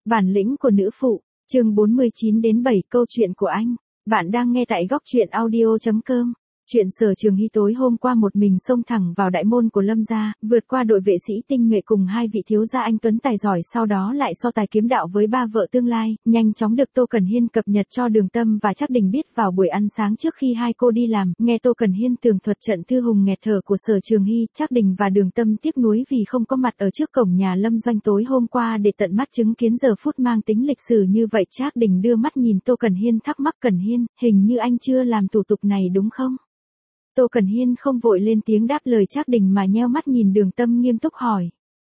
Bản lĩnh của nữ phụ, chương 49 đến 7 câu chuyện của anh. Bạn đang nghe tại góc truyện audio.com. Chuyện Sở Trường Hy tối hôm qua một mình xông thẳng vào đại môn của Lâm gia, vượt qua đội vệ sĩ tinh nhuệ cùng hai vị thiếu gia anh tuấn tài giỏi, sau đó lại so tài kiếm đạo với ba vợ tương lai, nhanh chóng được Tô Cẩn Hiên cập nhật cho Đường Tâm và Trác Đình biết. Vào buổi ăn sáng trước khi hai cô đi làm, nghe Tô Cẩn Hiên tường thuật trận thư hùng nghẹt thở của Sở Trường Hy, Trác Đình và Đường Tâm tiếc nuối vì không có mặt ở trước cổng nhà Lâm Doanh tối hôm qua để tận mắt chứng kiến giờ phút mang tính lịch sử như vậy. Trác Đình đưa mắt nhìn Tô Cẩn Hiên thắc mắc: Cẩn Hiên, hình như anh chưa làm thủ tục này đúng không? Tô Cẩn Hiên không vội lên tiếng đáp lời Trác Đình mà nheo mắt nhìn Đường Tâm nghiêm túc hỏi.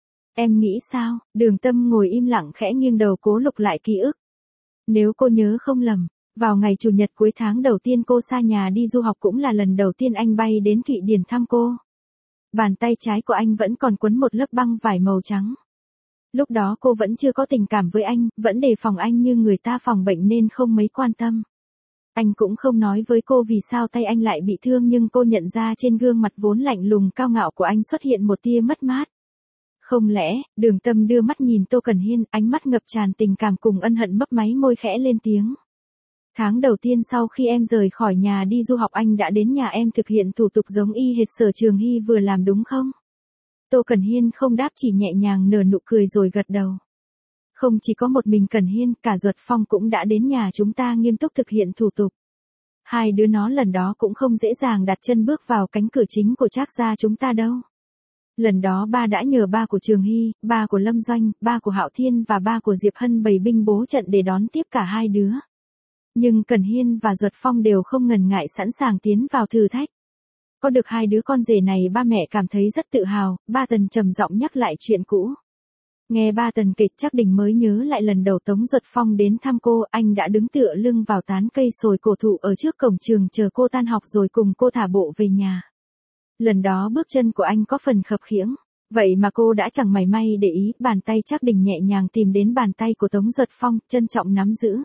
Em nghĩ sao? Đường Tâm ngồi im lặng khẽ nghiêng đầu cố lục lại ký ức. Nếu cô nhớ không lầm, vào ngày Chủ nhật cuối tháng đầu tiên cô xa nhà đi du học cũng là lần đầu tiên anh bay đến Thụy Điển thăm cô. Bàn tay trái của anh vẫn còn quấn một lớp băng vải màu trắng. Lúc đó cô vẫn chưa có tình cảm với anh, vẫn đề phòng anh như người ta phòng bệnh nên không mấy quan tâm. Anh cũng không nói với cô vì sao tay anh lại bị thương, nhưng cô nhận ra trên gương mặt vốn lạnh lùng cao ngạo của anh xuất hiện một tia mất mát. Không lẽ? Đường Tâm đưa mắt nhìn Tô Cẩn Hiên, ánh mắt ngập tràn tình cảm cùng ân hận, mấp máy môi khẽ lên tiếng. Tháng đầu tiên sau khi em rời khỏi nhà đi du học anh đã đến nhà em thực hiện thủ tục giống y hệt Sở Trường Hy vừa làm đúng không? Tô Cẩn Hiên không đáp, chỉ nhẹ nhàng nở nụ cười rồi gật đầu. Không chỉ có một mình Cẩn Hiên, cả Duật Phong cũng đã đến nhà chúng ta nghiêm túc thực hiện thủ tục. Hai đứa nó lần đó cũng không dễ dàng đặt chân bước vào cánh cửa chính của Trác gia chúng ta đâu. Lần đó ba đã nhờ ba của Trường Hy, ba của Lâm Doanh, ba của Hạo Thiên và ba của Diệp Hân bày binh bố trận để đón tiếp cả hai đứa. Nhưng Cẩn Hiên và Duật Phong đều không ngần ngại sẵn sàng tiến vào thử thách. Có được hai đứa con rể này ba mẹ cảm thấy rất tự hào. Ba Tần trầm giọng nhắc lại chuyện cũ. Nghe ba Tần kịch, Trác Đình mới nhớ lại lần đầu Tống Duật Phong đến thăm cô, anh đã đứng tựa lưng vào tán cây sồi cổ thụ ở trước cổng trường chờ cô tan học rồi cùng cô thả bộ về nhà. Lần đó bước chân của anh có phần khập khiễng, vậy mà cô đã chẳng mảy may để ý. Bàn tay Trác Đình nhẹ nhàng tìm đến bàn tay của Tống Duật Phong, trân trọng nắm giữ.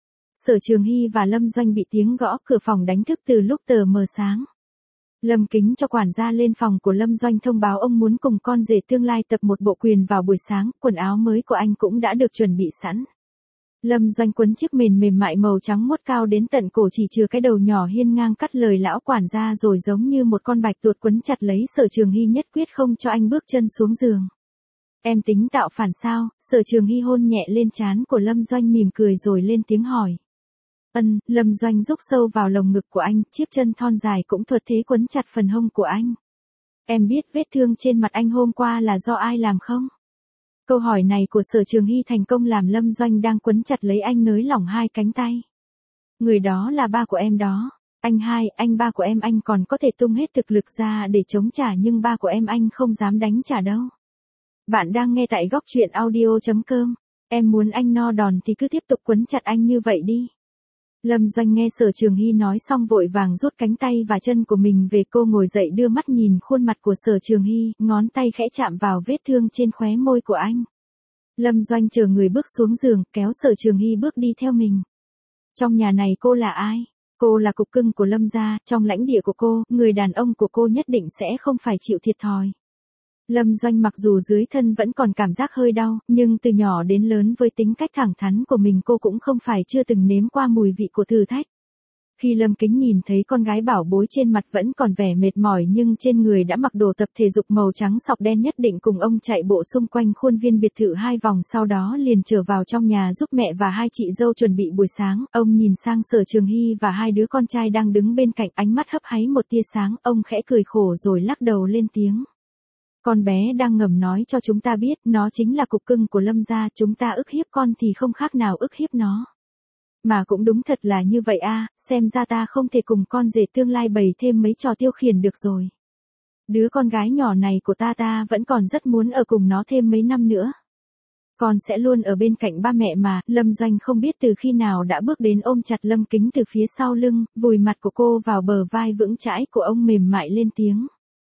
Sở Trường Hy và Lâm Doanh bị tiếng gõ cửa phòng đánh thức từ lúc tờ mờ sáng. Lâm Kính cho quản gia lên phòng của Lâm Doanh thông báo ông muốn cùng con rể tương lai tập một bộ quyền vào buổi sáng, quần áo mới của anh cũng đã được chuẩn bị sẵn. Lâm Doanh quấn chiếc mền mềm mại màu trắng mốt cao đến tận cổ, chỉ trừ cái đầu nhỏ hiên ngang, cắt lời lão quản gia rồi giống như một con bạch tuộc quấn chặt lấy Sở Trường Hy, nhất quyết không cho anh bước chân xuống giường. Em tính tạo phản sao? Sở Trường Hy hôn nhẹ lên trán của Lâm Doanh mỉm cười rồi lên tiếng hỏi. Lâm Doanh rúc sâu vào lồng ngực của anh, chiếc chân thon dài cũng thuật thế quấn chặt phần hông của anh. Em biết vết thương trên mặt anh hôm qua là do ai làm không? Câu hỏi này của Sở Trường Hy thành công làm Lâm Doanh đang quấn chặt lấy anh nới lỏng hai cánh tay. Người đó là ba của em đó. Anh ba của em, anh còn có thể tung hết thực lực ra để chống trả, nhưng ba của em anh không dám đánh trả đâu. Bạn đang nghe tại góc truyện audio.com. Em muốn anh no đòn thì cứ tiếp tục quấn chặt anh như vậy đi. Lâm Doanh nghe Sở Trường Hy nói xong vội vàng rút cánh tay và chân của mình về. Cô ngồi dậy đưa mắt nhìn khuôn mặt của Sở Trường Hy, ngón tay khẽ chạm vào vết thương trên khóe môi của anh. Lâm Doanh chờ người bước xuống giường, kéo Sở Trường Hy bước đi theo mình. Trong nhà này cô là ai? Cô là cục cưng của Lâm gia, trong lãnh địa của cô, người đàn ông của cô nhất định sẽ không phải chịu thiệt thòi. Lâm Doanh mặc dù dưới thân vẫn còn cảm giác hơi đau, nhưng từ nhỏ đến lớn với tính cách thẳng thắn của mình, cô cũng không phải chưa từng nếm qua mùi vị của thử thách. Khi Lâm Kính nhìn thấy con gái bảo bối trên mặt vẫn còn vẻ mệt mỏi nhưng trên người đã mặc đồ tập thể dục màu trắng sọc đen, nhất định cùng ông chạy bộ xung quanh khuôn viên biệt thự 2 vòng, sau đó liền trở vào trong nhà giúp mẹ và hai chị dâu chuẩn bị buổi sáng. Ông nhìn sang Sở Trường Hy và hai đứa con trai đang đứng bên cạnh, ánh mắt hấp háy một tia sáng, ông khẽ cười khổ rồi lắc đầu lên tiếng. Con bé đang ngầm nói cho chúng ta biết nó chính là cục cưng của Lâm gia, chúng ta ức hiếp con thì không khác nào ức hiếp nó. Mà cũng đúng thật là như vậy a, xem ra ta không thể cùng con rể tương lai bày thêm mấy trò tiêu khiển được rồi. Đứa con gái nhỏ này của ta vẫn còn rất muốn ở cùng nó thêm mấy năm nữa. Con sẽ luôn ở bên cạnh ba mẹ mà. Lâm Doanh không biết từ khi nào đã bước đến ôm chặt Lâm Kính từ phía sau lưng, vùi mặt của cô vào bờ vai vững chãi của ông, mềm mại lên tiếng.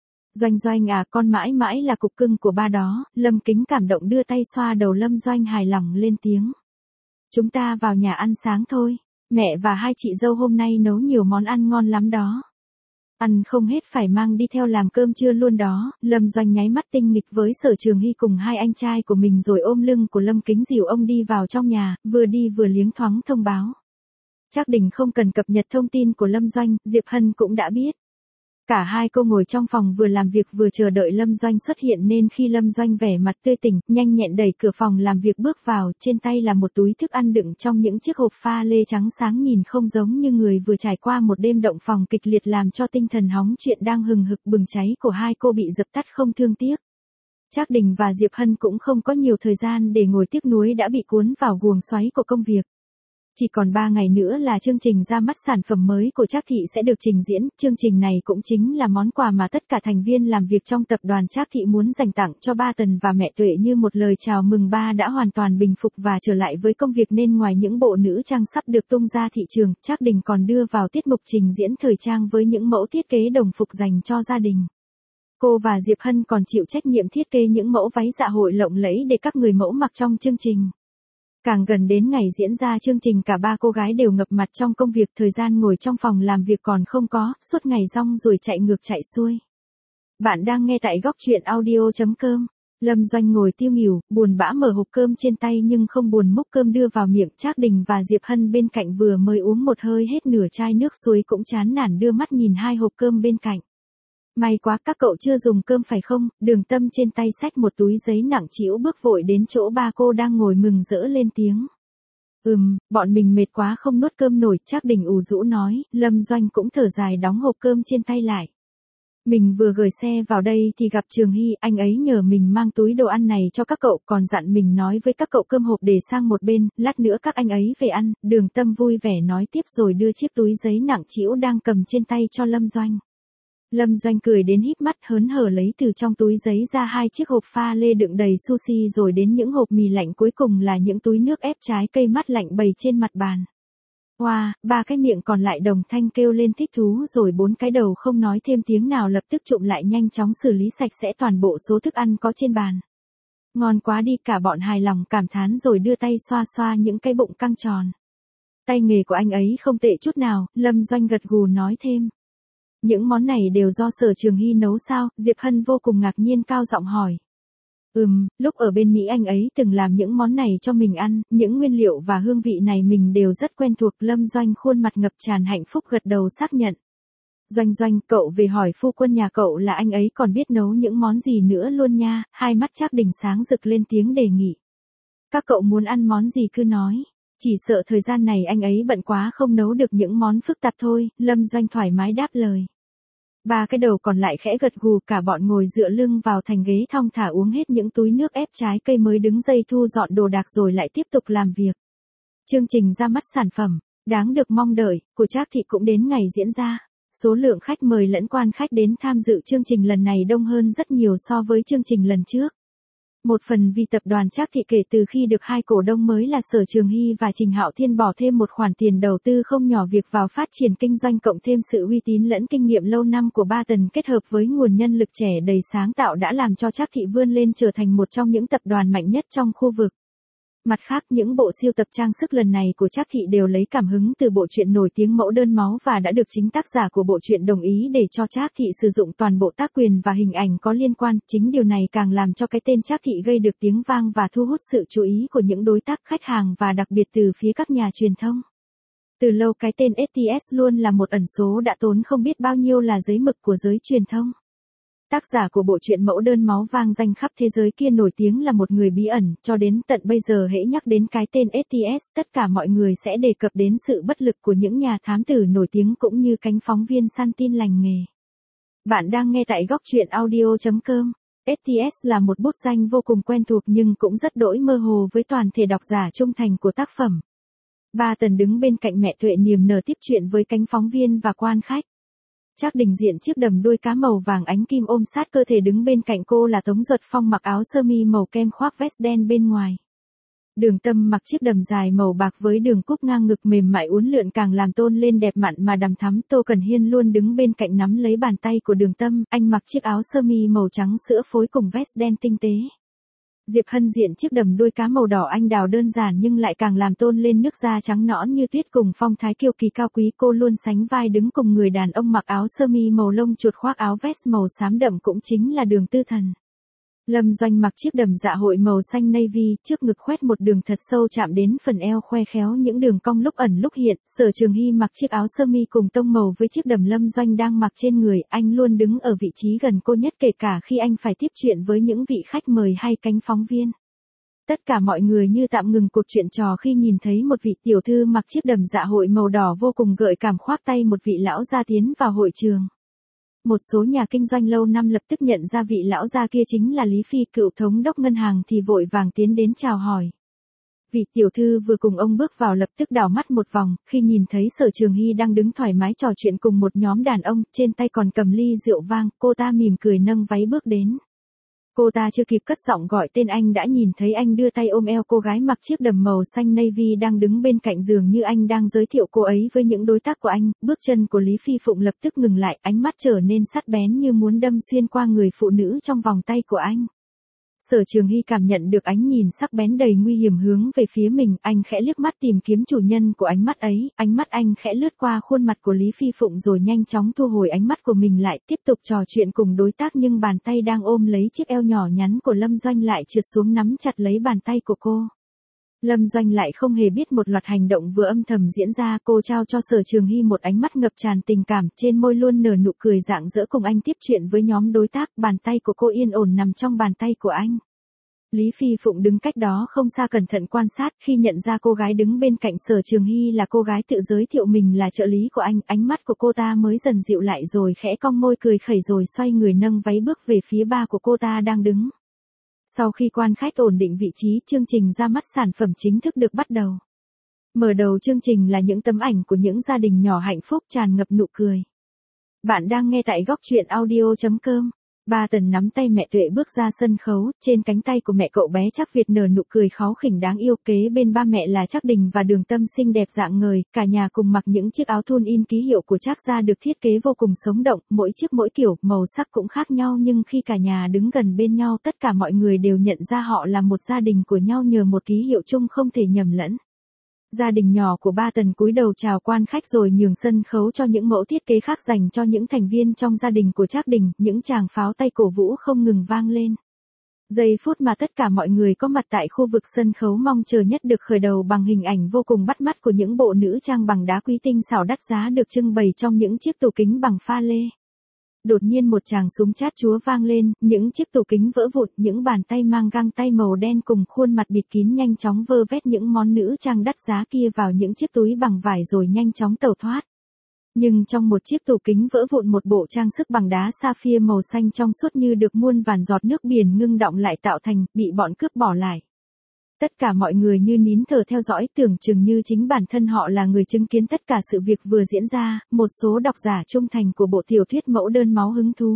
Doanh à, con mãi mãi là cục cưng của ba đó. Lâm Kính cảm động đưa tay xoa đầu Lâm Doanh, hài lòng lên tiếng. Chúng ta vào nhà ăn sáng thôi. Mẹ và hai chị dâu hôm nay nấu nhiều món ăn ngon lắm đó. Ăn không hết phải mang đi theo làm cơm trưa luôn đó. Lâm Doanh nháy mắt tinh nghịch với Sở Trường Hy cùng hai anh trai của mình rồi ôm lưng của Lâm Kính dìu ông đi vào trong nhà, vừa đi vừa liếng thoáng thông báo. Trác Đình không cần cập nhật thông tin của Lâm Doanh, Diệp Hân cũng đã biết. Cả hai cô ngồi trong phòng vừa làm việc vừa chờ đợi Lâm Doanh xuất hiện nên khi Lâm Doanh vẻ mặt tươi tỉnh, nhanh nhẹn đẩy cửa phòng làm việc bước vào, trên tay là một túi thức ăn đựng trong những chiếc hộp pha lê trắng sáng nhìn không giống như người vừa trải qua một đêm động phòng kịch liệt làm cho tinh thần hóng chuyện đang hừng hực bừng cháy của hai cô bị dập tắt không thương tiếc. Trác Đình và Diệp Hân cũng không có nhiều thời gian để ngồi tiếc nuối đã bị cuốn vào guồng xoáy của công việc. Chỉ còn 3 ngày nữa là chương trình ra mắt sản phẩm mới của Trác Thị sẽ được trình diễn, chương trình này cũng chính là món quà mà tất cả thành viên làm việc trong tập đoàn Trác Thị muốn dành tặng cho ba Tần và mẹ Tuệ như một lời chào mừng ba đã hoàn toàn bình phục và trở lại với công việc nên ngoài những bộ nữ trang sắp được tung ra thị trường, Trác Đình còn đưa vào tiết mục trình diễn thời trang với những mẫu thiết kế đồng phục dành cho gia đình. Cô và Diệp Hân còn chịu trách nhiệm thiết kế những mẫu váy dạ hội lộng lẫy để các người mẫu mặc trong chương trình. Càng gần đến ngày diễn ra chương trình cả ba cô gái đều ngập mặt trong công việc, thời gian ngồi trong phòng làm việc còn không có, suốt ngày rong rồi chạy ngược chạy xuôi. Bạn đang nghe tại góc truyện audio.com. Lâm Doanh ngồi tiêu nghỉu, buồn bã mở hộp cơm trên tay nhưng không buồn múc cơm đưa vào miệng. Trác Đình và Diệp Hân bên cạnh vừa mới uống một hơi hết nửa chai nước suối cũng chán nản đưa mắt nhìn hai hộp cơm bên cạnh. May quá các cậu chưa dùng cơm phải không? Đường Tâm trên tay xách một túi giấy nặng trĩu bước vội đến chỗ ba cô đang ngồi mừng rỡ lên tiếng. Bọn mình mệt quá không nuốt cơm nổi, Trác Đình ủ rũ nói. Lâm Doanh cũng thở dài đóng hộp cơm trên tay lại. Mình vừa gửi xe vào đây thì gặp Trường Hy, anh ấy nhờ mình mang túi đồ ăn này cho các cậu, còn dặn mình nói với các cậu cơm hộp để sang một bên, lát nữa các anh ấy về ăn. Đường Tâm vui vẻ nói tiếp rồi đưa chiếc túi giấy nặng trĩu đang cầm trên tay cho Lâm Doanh. Lâm Doanh cười đến híp mắt hớn hở lấy từ trong túi giấy ra hai chiếc hộp pha lê đựng đầy sushi rồi đến những hộp mì lạnh, cuối cùng là những túi nước ép trái cây mát lạnh bày trên mặt bàn. Wow, ba cái miệng còn lại đồng thanh kêu lên thích thú rồi bốn cái đầu không nói thêm tiếng nào lập tức trụm lại nhanh chóng xử lý sạch sẽ toàn bộ số thức ăn có trên bàn. Ngon quá đi, cả bọn hài lòng cảm thán rồi đưa tay xoa xoa những cái bụng căng tròn. Tay nghề của anh ấy không tệ chút nào, Lâm Doanh gật gù nói thêm. Những món này đều do Sở Trường Hy nấu sao? Diệp Hân vô cùng ngạc nhiên cao giọng hỏi. Lúc ở bên Mỹ anh ấy từng làm những món này cho mình ăn, những nguyên liệu và hương vị này mình đều rất quen thuộc. Lâm Doanh khuôn mặt ngập tràn hạnh phúc gật đầu xác nhận. Doanh, cậu về hỏi phu quân nhà cậu là anh ấy còn biết nấu những món gì nữa luôn nha. Hai mắt Trác Đình sáng rực lên tiếng đề nghị. Các cậu muốn ăn món gì cứ nói. Chỉ sợ thời gian này anh ấy bận quá không nấu được những món phức tạp thôi, Lâm Doanh thoải mái đáp lời. Ba cái đầu còn lại khẽ gật gù, cả bọn ngồi dựa lưng vào thành ghế thong thả uống hết những túi nước ép trái cây mới đứng dây thu dọn đồ đạc rồi lại tiếp tục làm việc. Chương trình ra mắt sản phẩm, đáng được mong đợi, của Trác Thị cũng đến ngày diễn ra. Số lượng khách mời lẫn quan khách đến tham dự chương trình lần này đông hơn rất nhiều so với chương trình lần trước. Một phần vì tập đoàn Trác Thị kể từ khi được hai cổ đông mới là Sở Trường Hy và Trình Hạo Thiên bỏ thêm một khoản tiền đầu tư không nhỏ việc vào phát triển kinh doanh, cộng thêm sự uy tín lẫn kinh nghiệm lâu năm của ba Tần kết hợp với nguồn nhân lực trẻ đầy sáng tạo đã làm cho Trác Thị vươn lên trở thành một trong những tập đoàn mạnh nhất trong khu vực. Mặt khác, những bộ siêu tập trang sức lần này của Trác Thị đều lấy cảm hứng từ bộ truyện nổi tiếng Mẫu Đơn Máu và đã được chính tác giả của bộ truyện đồng ý để cho Trác Thị sử dụng toàn bộ tác quyền và hình ảnh có liên quan. Chính điều này càng làm cho cái tên Trác Thị gây được tiếng vang và thu hút sự chú ý của những đối tác khách hàng và đặc biệt từ phía các nhà truyền thông. Từ lâu cái tên STS luôn là một ẩn số đã tốn không biết bao nhiêu là giấy mực của giới truyền thông. Tác giả của bộ truyện Mẫu Đơn Máu vang danh khắp thế giới kia nổi tiếng là một người bí ẩn, cho đến tận bây giờ hễ nhắc đến cái tên STS, tất cả mọi người sẽ đề cập đến sự bất lực của những nhà thám tử nổi tiếng cũng như cánh phóng viên săn tin lành nghề. Bạn đang nghe tại góc truyện audio.com. STS là một bút danh vô cùng quen thuộc nhưng cũng rất đỗi mơ hồ với toàn thể độc giả trung thành của tác phẩm. Ba Tần đứng bên cạnh mẹ Tuệ niềm nở tiếp chuyện với cánh phóng viên và quan khách. Trác Đình diện chiếc đầm đuôi cá màu vàng ánh kim ôm sát cơ thể đứng bên cạnh cô là Tống Duật Phong mặc áo sơ mi màu kem khoác vest đen bên ngoài. Đường Tâm mặc chiếc đầm dài màu bạc với đường cúc ngang ngực mềm mại uốn lượn càng làm tôn lên đẹp mặn mà đằm thắm. Tô Cần Hiên luôn đứng bên cạnh nắm lấy bàn tay của Đường Tâm, anh mặc chiếc áo sơ mi màu trắng sữa phối cùng vest đen tinh tế. Diệp Hân diện chiếc đầm đuôi cá màu đỏ anh đào đơn giản nhưng lại càng làm tôn lên nước da trắng nõn như tuyết cùng phong thái kiêu kỳ cao quý. Cô luôn sánh vai đứng cùng người đàn ông mặc áo sơ mi màu lông chuột khoác áo vest màu xám đậm cũng chính là Đường Tư Thần. Lâm Doanh mặc chiếc đầm dạ hội màu xanh navy, trước ngực khoét một đường thật sâu chạm đến phần eo khoe khéo những đường cong lúc ẩn lúc hiện. Sở Trường Hy mặc chiếc áo sơ mi cùng tông màu với chiếc đầm Lâm Doanh đang mặc trên người, anh luôn đứng ở vị trí gần cô nhất kể cả khi anh phải tiếp chuyện với những vị khách mời hay cánh phóng viên. Tất cả mọi người như tạm ngừng cuộc chuyện trò khi nhìn thấy một vị tiểu thư mặc chiếc đầm dạ hội màu đỏ vô cùng gợi cảm khoác tay một vị lão gia tiến vào hội trường. Một số nhà kinh doanh lâu năm lập tức nhận ra vị lão gia kia chính là Lý Phi, cựu thống đốc ngân hàng thì vội vàng tiến đến chào hỏi. Vị tiểu thư vừa cùng ông bước vào lập tức đảo mắt một vòng, khi nhìn thấy Sở Trường Hy đang đứng thoải mái trò chuyện cùng một nhóm đàn ông, trên tay còn cầm ly rượu vang, cô ta mỉm cười nâng váy bước đến. Cô ta chưa kịp cất giọng gọi tên anh đã nhìn thấy anh đưa tay ôm eo cô gái mặc chiếc đầm màu xanh navy đang đứng bên cạnh giường như anh đang giới thiệu cô ấy với những đối tác của anh. Bước chân của Lý Phi Phụng lập tức ngừng lại, ánh mắt trở nên sắc bén như muốn đâm xuyên qua người phụ nữ trong vòng tay của anh. Sở Trường Hy cảm nhận được ánh nhìn sắc bén đầy nguy hiểm hướng về phía mình, anh khẽ liếc mắt tìm kiếm chủ nhân của ánh mắt ấy, ánh mắt anh khẽ lướt qua khuôn mặt của Lý Phi Phụng rồi nhanh chóng thu hồi ánh mắt của mình lại, tiếp tục trò chuyện cùng đối tác nhưng bàn tay đang ôm lấy chiếc eo nhỏ nhắn của Lâm Doanh lại trượt xuống nắm chặt lấy bàn tay của cô. Lâm Doanh lại không hề biết một loạt hành động vừa âm thầm diễn ra, cô trao cho Sở Trường Hy một ánh mắt ngập tràn tình cảm, trên môi luôn nở nụ cười rạng rỡ cùng anh tiếp chuyện với nhóm đối tác, bàn tay của cô yên ổn nằm trong bàn tay của anh. Lý Phi Phụng đứng cách đó không xa cẩn thận quan sát, khi nhận ra cô gái đứng bên cạnh Sở Trường Hy là cô gái tự giới thiệu mình là trợ lý của anh, ánh mắt của cô ta mới dần dịu lại rồi khẽ cong môi cười khẩy rồi xoay người nâng váy bước về phía ba của cô ta đang đứng. Sau khi quan khách ổn định vị trí, chương trình ra mắt sản phẩm chính thức được bắt đầu. Mở đầu chương trình là những tấm ảnh của những gia đình nhỏ hạnh phúc tràn ngập nụ cười. Bạn đang nghe tại góc truyện audio.com. Ba Tần nắm tay mẹ Tuệ bước ra sân khấu, trên cánh tay của mẹ cậu bé Trác Việt nở nụ cười kháu khỉnh đáng yêu, kế bên ba mẹ là Trác Đình và Đường Tâm xinh đẹp rạng ngời, cả nhà cùng mặc những chiếc áo thun in ký hiệu của Trác gia được thiết kế vô cùng sống động, mỗi chiếc mỗi kiểu, màu sắc cũng khác nhau nhưng khi cả nhà đứng gần bên nhau tất cả mọi người đều nhận ra họ là một gia đình của nhau nhờ một ký hiệu chung không thể nhầm lẫn. Gia đình nhỏ của ba Tần cúi đầu chào quan khách rồi nhường sân khấu cho những mẫu thiết kế khác dành cho những thành viên trong gia đình của Trác Đình, những tràng pháo tay cổ vũ không ngừng vang lên. Giây phút mà tất cả mọi người có mặt tại khu vực sân khấu mong chờ nhất được khởi đầu bằng hình ảnh vô cùng bắt mắt của những bộ nữ trang bằng đá quý tinh xảo đắt giá được trưng bày trong những chiếc tủ kính bằng pha lê. Đột nhiên một tràng súng chát chúa vang lên, những chiếc tủ kính vỡ vụn, những bàn tay mang găng tay màu đen cùng khuôn mặt bịt kín nhanh chóng vơ vét những món nữ trang đắt giá kia vào những chiếc túi bằng vải rồi nhanh chóng tẩu thoát. Nhưng trong một chiếc tủ kính vỡ vụn một bộ trang sức bằng đá sapphire màu xanh trong suốt như được muôn vàn giọt nước biển ngưng đọng lại tạo thành, bị bọn cướp bỏ lại. Tất cả mọi người như nín thở theo dõi, tưởng chừng như chính bản thân họ là người chứng kiến tất cả sự việc vừa diễn ra, một số độc giả trung thành của bộ tiểu thuyết mẫu đơn máu hứng thú.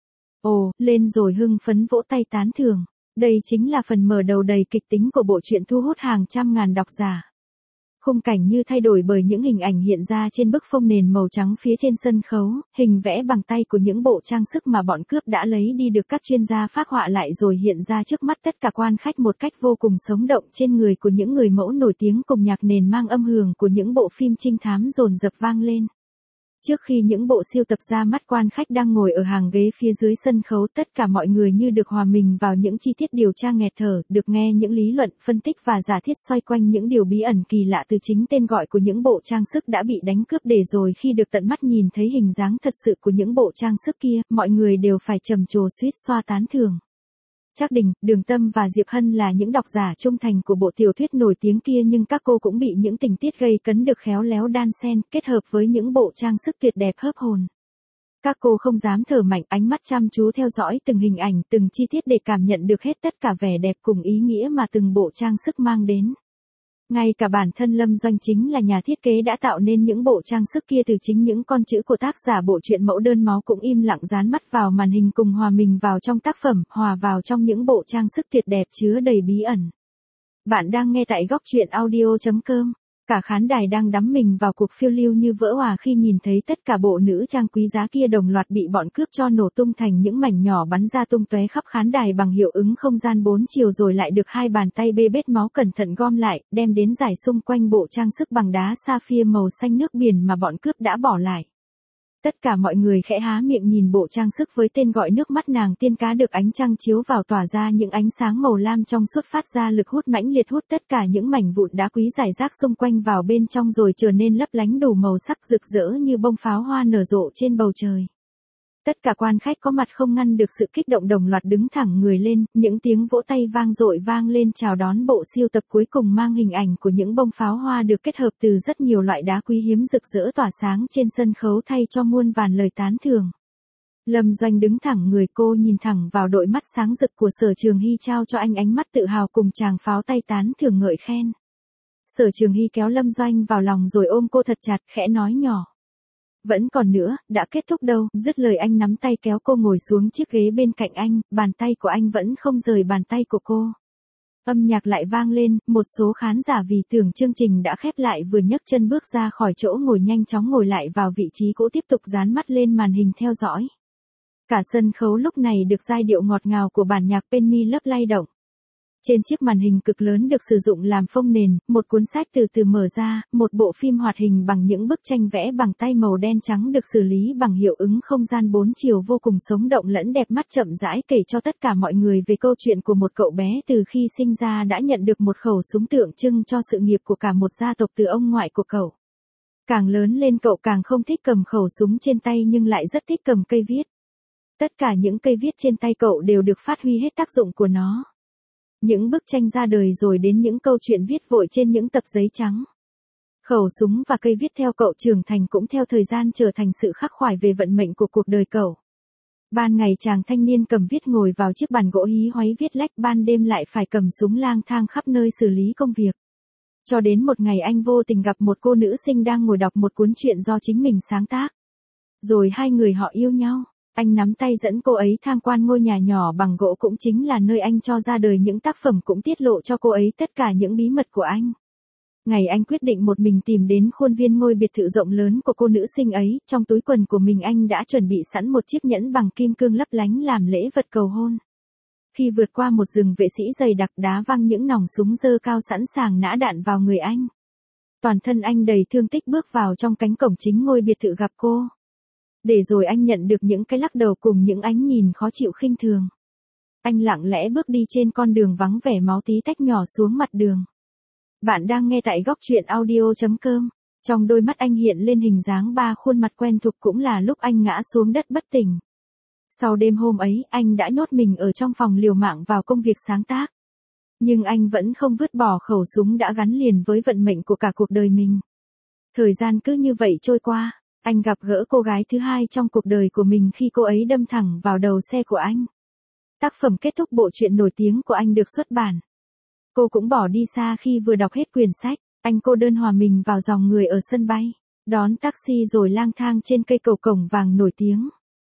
Ồ, lên rồi hưng phấn vỗ tay tán thưởng. Đây chính là phần mở đầu đầy kịch tính của bộ truyện thu hút hàng trăm ngàn độc giả. Khung cảnh như thay đổi bởi những hình ảnh hiện ra trên bức phông nền màu trắng phía trên sân khấu, hình vẽ bằng tay của những bộ trang sức mà bọn cướp đã lấy đi được các chuyên gia phác họa lại rồi hiện ra trước mắt tất cả quan khách một cách vô cùng sống động, trên người của những người mẫu nổi tiếng cùng nhạc nền mang âm hưởng của những bộ phim trinh thám dồn dập vang lên. Trước khi những bộ siêu tập ra mắt, quan khách đang ngồi ở hàng ghế phía dưới sân khấu, tất cả mọi người như được hòa mình vào những chi tiết điều tra nghẹt thở, được nghe những lý luận, phân tích và giả thiết xoay quanh những điều bí ẩn kỳ lạ từ chính tên gọi của những bộ trang sức đã bị đánh cướp, để rồi khi được tận mắt nhìn thấy hình dáng thật sự của những bộ trang sức kia, mọi người đều phải trầm trồ suýt xoa tán thưởng. Trác Đình, Đường Tâm và Diệp Hân là những độc giả trung thành của bộ tiểu thuyết nổi tiếng kia nhưng các cô cũng bị những tình tiết gây cấn được khéo léo đan xen, kết hợp với những bộ trang sức tuyệt đẹp hớp hồn. Các cô không dám thở mạnh, ánh mắt chăm chú theo dõi từng hình ảnh, từng chi tiết để cảm nhận được hết tất cả vẻ đẹp cùng ý nghĩa mà từng bộ trang sức mang đến. Ngay cả bản thân Lâm Doanh chính là nhà thiết kế đã tạo nên những bộ trang sức kia từ chính những con chữ của tác giả bộ truyện mẫu đơn máu cũng im lặng dán mắt vào màn hình cùng hòa mình vào trong tác phẩm, hòa vào trong những bộ trang sức tuyệt đẹp chứa đầy bí ẩn. Bạn đang nghe tại góc truyện audio.com. Cả khán đài đang đắm mình vào cuộc phiêu lưu như vỡ òa khi nhìn thấy tất cả bộ nữ trang quý giá kia đồng loạt bị bọn cướp cho nổ tung thành những mảnh nhỏ bắn ra tung tóe khắp khán đài bằng hiệu ứng không gian 4 chiều rồi lại được hai bàn tay bê bết máu cẩn thận gom lại, đem đến giải xung quanh bộ trang sức bằng đá sapphire màu xanh nước biển mà bọn cướp đã bỏ lại. Tất cả mọi người khẽ há miệng nhìn bộ trang sức với tên gọi nước mắt nàng tiên cá được ánh trăng chiếu vào tỏa ra những ánh sáng màu lam trong suốt phát ra lực hút mãnh liệt hút tất cả những mảnh vụn đá quý rải rác xung quanh vào bên trong rồi trở nên lấp lánh đủ màu sắc rực rỡ như bông pháo hoa nở rộ trên bầu trời. Tất cả quan khách có mặt không ngăn được sự kích động đồng loạt đứng thẳng người lên, những tiếng vỗ tay vang dội vang lên chào đón bộ siêu tập cuối cùng mang hình ảnh của những bông pháo hoa được kết hợp từ rất nhiều loại đá quý hiếm rực rỡ tỏa sáng trên sân khấu thay cho muôn vàn lời tán thưởng. Lâm Doanh đứng thẳng người, cô nhìn thẳng vào đôi mắt sáng rực của Sở Trường Hy trao cho anh ánh mắt tự hào cùng tràng pháo tay tán thưởng ngợi khen. Sở Trường Hy kéo Lâm Doanh vào lòng rồi ôm cô thật chặt, khẽ nói nhỏ. Vẫn còn nữa, đã kết thúc đâu, dứt lời anh nắm tay kéo cô ngồi xuống chiếc ghế bên cạnh anh, bàn tay của anh vẫn không rời bàn tay của cô. Âm nhạc lại vang lên, một số khán giả vì tưởng chương trình đã khép lại vừa nhấc chân bước ra khỏi chỗ ngồi nhanh chóng ngồi lại vào vị trí cũ tiếp tục dán mắt lên màn hình theo dõi. Cả sân khấu lúc này được giai điệu ngọt ngào của bản nhạc Penny Love lay động. Trên chiếc màn hình cực lớn được sử dụng làm phông nền, một cuốn sách từ từ mở ra, một bộ phim hoạt hình bằng những bức tranh vẽ bằng tay màu đen trắng được xử lý bằng hiệu ứng không gian 4 chiều vô cùng sống động lẫn đẹp mắt chậm rãi kể cho tất cả mọi người về câu chuyện của một cậu bé từ khi sinh ra đã nhận được một khẩu súng tượng trưng cho sự nghiệp của cả một gia tộc từ ông ngoại của cậu. Càng lớn lên cậu càng không thích cầm khẩu súng trên tay nhưng lại rất thích cầm cây viết. Tất cả những cây viết trên tay cậu đều được phát huy hết tác dụng của nó. Những bức tranh ra đời rồi đến những câu chuyện viết vội trên những tập giấy trắng. Khẩu súng và cây viết theo cậu trưởng thành cũng theo thời gian trở thành sự khắc khoải về vận mệnh của cuộc đời cậu. Ban ngày chàng thanh niên cầm viết ngồi vào chiếc bàn gỗ hí hoáy viết lách, ban đêm lại phải cầm súng lang thang khắp nơi xử lý công việc. Cho đến một ngày anh vô tình gặp một cô nữ sinh đang ngồi đọc một cuốn truyện do chính mình sáng tác. Rồi hai người họ yêu nhau. Anh nắm tay dẫn cô ấy tham quan ngôi nhà nhỏ bằng gỗ cũng chính là nơi anh cho ra đời những tác phẩm cũng tiết lộ cho cô ấy tất cả những bí mật của anh. Ngày anh quyết định một mình tìm đến khuôn viên ngôi biệt thự rộng lớn của cô nữ sinh ấy, trong túi quần của mình anh đã chuẩn bị sẵn một chiếc nhẫn bằng kim cương lấp lánh làm lễ vật cầu hôn. Khi vượt qua một rừng vệ sĩ dày đặc đá văng những nòng súng dơ cao sẵn sàng nã đạn vào người anh. Toàn thân anh đầy thương tích bước vào trong cánh cổng chính ngôi biệt thự gặp cô. Để rồi anh nhận được những cái lắc đầu cùng những ánh nhìn khó chịu khinh thường. Anh lặng lẽ bước đi trên con đường vắng vẻ máu tí tách nhỏ xuống mặt đường. Bạn đang nghe tại góc truyện audio.com. Trong đôi mắt anh hiện lên hình dáng ba khuôn mặt quen thuộc cũng là lúc anh ngã xuống đất bất tỉnh. Sau đêm hôm ấy, anh đã nhốt mình ở trong phòng liều mạng vào công việc sáng tác. Nhưng anh vẫn không vứt bỏ khẩu súng đã gắn liền với vận mệnh của cả cuộc đời mình. Thời gian cứ như vậy trôi qua. Anh gặp gỡ cô gái thứ hai trong cuộc đời của mình khi cô ấy đâm thẳng vào đầu xe của anh. Tác phẩm kết thúc bộ truyện nổi tiếng của anh được xuất bản. Cô cũng bỏ đi xa khi vừa đọc hết quyển sách. Anh cô đơn hòa mình vào dòng người ở sân bay, đón taxi rồi lang thang trên cây cầu cổng vàng nổi tiếng.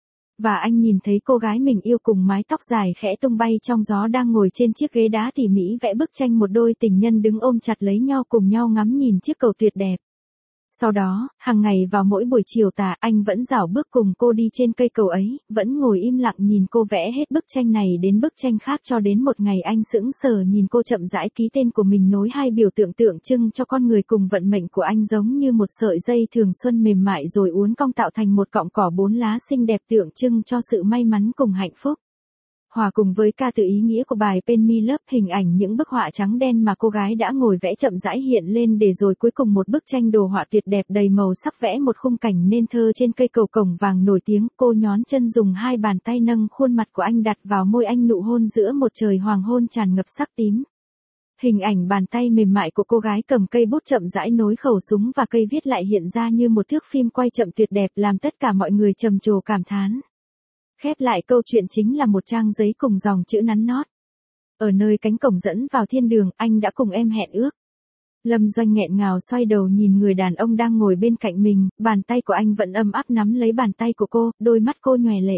Và anh nhìn thấy cô gái mình yêu cùng mái tóc dài khẽ tung bay trong gió đang ngồi trên chiếc ghế đá tỉ mỉ vẽ bức tranh một đôi tình nhân đứng ôm chặt lấy nhau cùng nhau ngắm nhìn chiếc cầu tuyệt đẹp. Sau đó, hàng ngày vào mỗi buổi chiều tà anh vẫn rảo bước cùng cô đi trên cây cầu ấy, vẫn ngồi im lặng nhìn cô vẽ hết bức tranh này đến bức tranh khác cho đến một ngày anh sững sờ nhìn cô chậm rãi ký tên của mình nối hai biểu tượng tượng trưng cho con người cùng vận mệnh của anh giống như một sợi dây thường xuân mềm mại rồi uốn cong tạo thành một cọng cỏ 4 lá xinh đẹp tượng trưng cho sự may mắn cùng hạnh phúc. Hòa cùng với ca từ ý nghĩa của bài Penny Love, hình ảnh những bức họa trắng đen mà cô gái đã ngồi vẽ chậm rãi hiện lên để rồi cuối cùng một bức tranh đồ họa tuyệt đẹp đầy màu sắc vẽ một khung cảnh nên thơ trên cây cầu cổng vàng nổi tiếng. Cô nhón chân dùng hai bàn tay nâng khuôn mặt của anh đặt vào môi anh nụ hôn giữa một trời hoàng hôn tràn ngập sắc tím. Hình ảnh bàn tay mềm mại của cô gái cầm cây bút chậm rãi nối khẩu súng và cây viết lại hiện ra như một thước phim quay chậm tuyệt đẹp làm tất cả mọi người trầm trồ cảm thán. Khép lại câu chuyện chính là một trang giấy cùng dòng chữ nắn nót. Ở nơi cánh cổng dẫn vào thiên đường, anh đã cùng em hẹn ước. Lâm Doanh nghẹn ngào xoay đầu nhìn người đàn ông đang ngồi bên cạnh mình, bàn tay của anh vẫn ấm áp nắm lấy bàn tay của cô, đôi mắt cô nhòe lệ.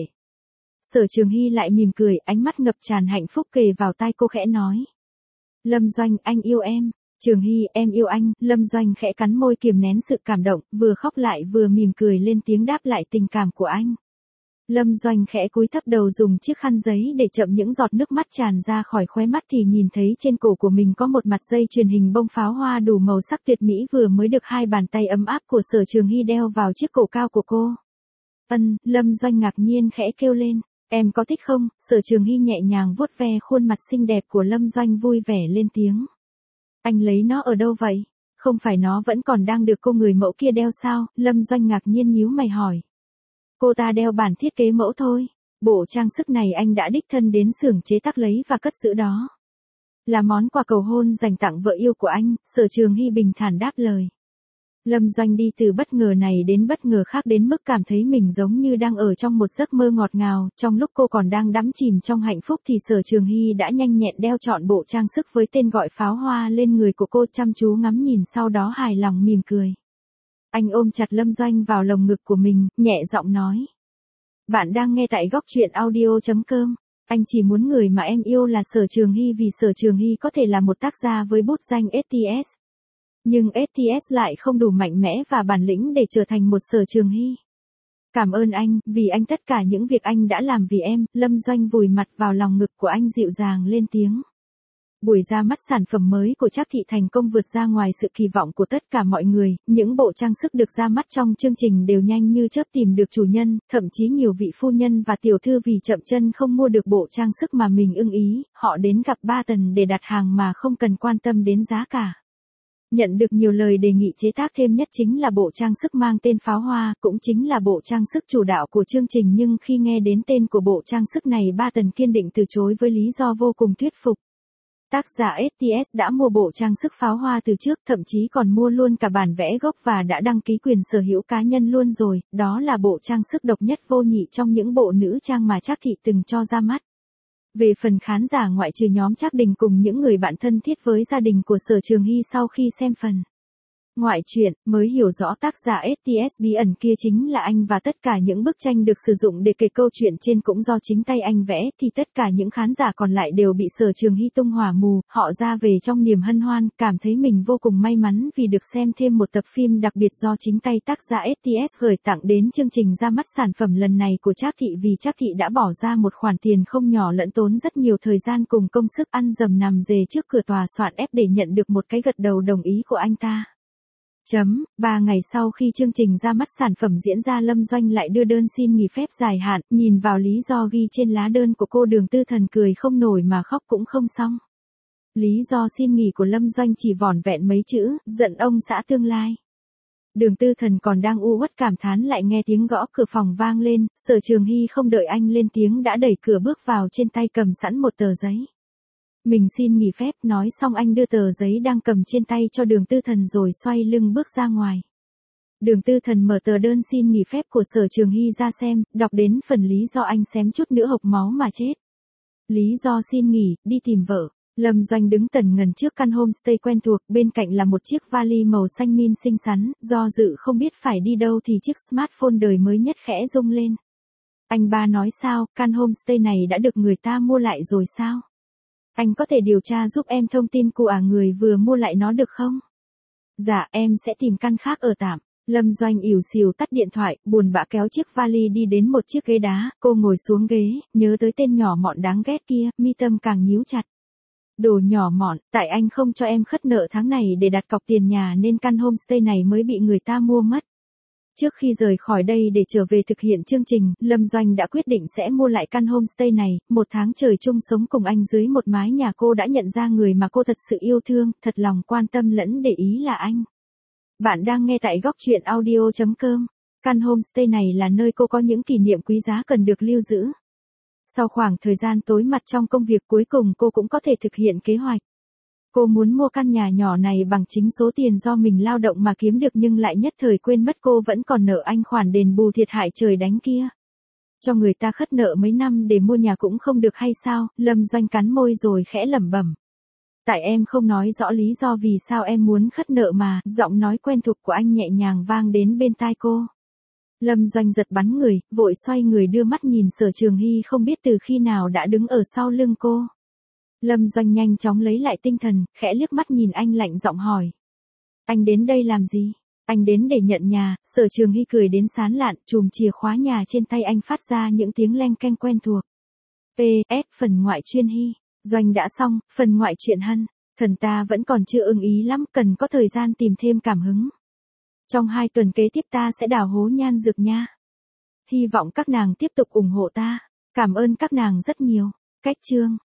Sở Trường Hy lại mỉm cười, ánh mắt ngập tràn hạnh phúc kề vào tai cô khẽ nói. Lâm Doanh, anh yêu em. Trường Hy, em yêu anh, Lâm Doanh khẽ cắn môi kiềm nén sự cảm động, vừa khóc lại vừa mỉm cười lên tiếng đáp lại tình cảm của anh. Lâm Doanh khẽ cúi thấp đầu dùng chiếc khăn giấy để chậm những giọt nước mắt tràn ra khỏi khóe mắt thì nhìn thấy trên cổ của mình có một mặt dây chuyền hình bông pháo hoa đủ màu sắc tuyệt mỹ vừa mới được hai bàn tay ấm áp của Sở Trường Hy đeo vào chiếc cổ cao của cô. Lâm Doanh ngạc nhiên khẽ kêu lên, em có thích không? Sở Trường Hy nhẹ nhàng vuốt ve khuôn mặt xinh đẹp của Lâm Doanh vui vẻ lên tiếng. Anh lấy nó ở đâu vậy? Không phải nó vẫn còn đang được cô người mẫu kia đeo sao? Lâm Doanh ngạc nhiên nhíu mày hỏi. Cô ta đeo bản thiết kế mẫu thôi. Bộ trang sức này anh đã đích thân đến xưởng chế tác lấy và cất giữ đó. Là món quà cầu hôn dành tặng vợ yêu của anh, Sở Trường Hy bình thản đáp lời. Lâm Doanh đi từ bất ngờ này đến bất ngờ khác đến mức cảm thấy mình giống như đang ở trong một giấc mơ ngọt ngào, trong lúc cô còn đang đắm chìm trong hạnh phúc thì Sở Trường Hy đã nhanh nhẹn đeo trọn bộ trang sức với tên gọi pháo hoa lên người của cô, chăm chú ngắm nhìn sau đó hài lòng mỉm cười. Anh ôm chặt Lâm Doanh vào lồng ngực của mình, nhẹ giọng nói. Bạn đang nghe tại góc truyện audio.com. Anh chỉ muốn người mà em yêu là Sở Trường Hy vì Sở Trường Hy có thể là một tác gia với bút danh STS. Nhưng STS lại không đủ mạnh mẽ và bản lĩnh để trở thành một Sở Trường Hy. Cảm ơn anh, vì anh tất cả những việc anh đã làm vì em. Lâm Doanh vùi mặt vào lòng ngực của anh dịu dàng lên tiếng. Buổi ra mắt sản phẩm mới của Trác Thị thành công vượt ra ngoài sự kỳ vọng của tất cả mọi người, những bộ trang sức được ra mắt trong chương trình đều nhanh như chớp tìm được chủ nhân, thậm chí nhiều vị phu nhân và tiểu thư vì chậm chân không mua được bộ trang sức mà mình ưng ý, họ đến gặp Ba Tần để đặt hàng mà không cần quan tâm đến giá cả. Nhận được nhiều lời đề nghị chế tác thêm nhất chính là bộ trang sức mang tên pháo hoa, cũng chính là bộ trang sức chủ đạo của chương trình, nhưng khi nghe đến tên của bộ trang sức này Ba Tần kiên định từ chối với lý do vô cùng thuyết phục. Tác giả STS đã mua bộ trang sức pháo hoa từ trước, thậm chí còn mua luôn cả bản vẽ gốc và đã đăng ký quyền sở hữu cá nhân luôn rồi, đó là bộ trang sức độc nhất vô nhị trong những bộ nữ trang mà Trác Thị từng cho ra mắt. Về phần khán giả ngoại trừ nhóm Trác Đình cùng những người bạn thân thiết với gia đình của Sở Trường Hy sau khi xem phần ngoại truyện, mới hiểu rõ tác giả STS bí ẩn kia chính là anh và tất cả những bức tranh được sử dụng để kể câu chuyện trên cũng do chính tay anh vẽ, thì tất cả những khán giả còn lại đều bị Sở Trường Hy tung hỏa mù, họ ra về trong niềm hân hoan, cảm thấy mình vô cùng may mắn vì được xem thêm một tập phim đặc biệt do chính tay tác giả STS gửi tặng đến chương trình ra mắt sản phẩm lần này của Trác Thị, vì Trác Thị đã bỏ ra một khoản tiền không nhỏ lẫn tốn rất nhiều thời gian cùng công sức ăn dầm nằm dề trước cửa tòa soạn ép để nhận được một cái gật đầu đồng ý của anh ta. 3 ngày sau khi chương trình ra mắt sản phẩm diễn ra, Lâm Doanh lại đưa đơn xin nghỉ phép dài hạn, nhìn vào lý do ghi trên lá đơn của cô Đường Tư Thần cười không nổi mà khóc cũng không xong. Lý do xin nghỉ của Lâm Doanh chỉ vỏn vẹn mấy chữ, giận ông xã tương lai. Đường Tư Thần còn đang u uất cảm thán lại nghe tiếng gõ cửa phòng vang lên, Sở Trường Hy không đợi anh lên tiếng đã đẩy cửa bước vào, trên tay cầm sẵn một tờ giấy. Mình xin nghỉ phép, nói xong anh đưa tờ giấy đang cầm trên tay cho Đường Tư Thần rồi xoay lưng bước ra ngoài. Đường Tư Thần mở tờ đơn xin nghỉ phép của Sở Trường Hy ra xem, đọc đến phần lý do anh xém chút nữa hộc máu mà chết. Lý do xin nghỉ, đi tìm vợ. Lâm Doanh đứng tần ngần trước căn homestay quen thuộc, bên cạnh là một chiếc vali màu xanh min xinh xắn, do dự không biết phải đi đâu thì chiếc smartphone đời mới nhất khẽ rung lên. Anh ba nói sao, căn homestay này đã được người ta mua lại rồi sao? Anh có thể điều tra giúp em thông tin của người vừa mua lại nó được không? Dạ, em sẽ tìm căn khác ở tạm. Lâm Doanh ỉu xìu tắt điện thoại, buồn bã kéo chiếc vali đi đến một chiếc ghế đá, cô ngồi xuống ghế, nhớ tới tên nhỏ mọn đáng ghét kia, mi tâm càng nhíu chặt. Đồ nhỏ mọn, tại anh không cho em khất nợ tháng này để đặt cọc tiền nhà nên căn homestay này mới bị người ta mua mất. Trước khi rời khỏi đây để trở về thực hiện chương trình, Lâm Doanh đã quyết định sẽ mua lại căn homestay này, một tháng trời chung sống cùng anh dưới một mái nhà cô đã nhận ra người mà cô thật sự yêu thương, thật lòng quan tâm lẫn để ý là anh. Bạn đang nghe tại góc truyện audio.com. Căn homestay này là nơi cô có những kỷ niệm quý giá cần được lưu giữ. Sau khoảng thời gian tối mặt trong công việc cuối cùng cô cũng có thể thực hiện kế hoạch. Cô muốn mua căn nhà nhỏ này bằng chính số tiền do mình lao động mà kiếm được nhưng lại nhất thời quên mất cô vẫn còn nợ anh khoản đền bù thiệt hại trời đánh kia. Cho người ta khất nợ mấy năm để mua nhà cũng không được hay sao? Lâm Doanh cắn môi rồi khẽ lẩm bẩm. Tại em không nói rõ lý do vì sao em muốn khất nợ mà, giọng nói quen thuộc của anh nhẹ nhàng vang đến bên tai cô. Lâm Doanh giật bắn người, vội xoay người đưa mắt nhìn Sở Trường Hy không biết từ khi nào đã đứng ở sau lưng cô. Lâm Doanh nhanh chóng lấy lại tinh thần, khẽ liếc mắt nhìn anh lạnh giọng hỏi. Anh đến đây làm gì? Anh đến để nhận nhà. Sở Trường Hy cười đến sán lạn, chùm chìa khóa nhà trên tay anh phát ra những tiếng leng keng quen thuộc. PS phần ngoại chuyên Hy. Doanh đã xong, phần ngoại truyện Hân. Thần ta vẫn còn chưa ưng ý lắm, cần có thời gian tìm thêm cảm hứng. Trong 2 tuần kế tiếp ta sẽ đào hố nhan dược nha. Hy vọng các nàng tiếp tục ủng hộ ta. Cảm ơn các nàng rất nhiều. Cách chương.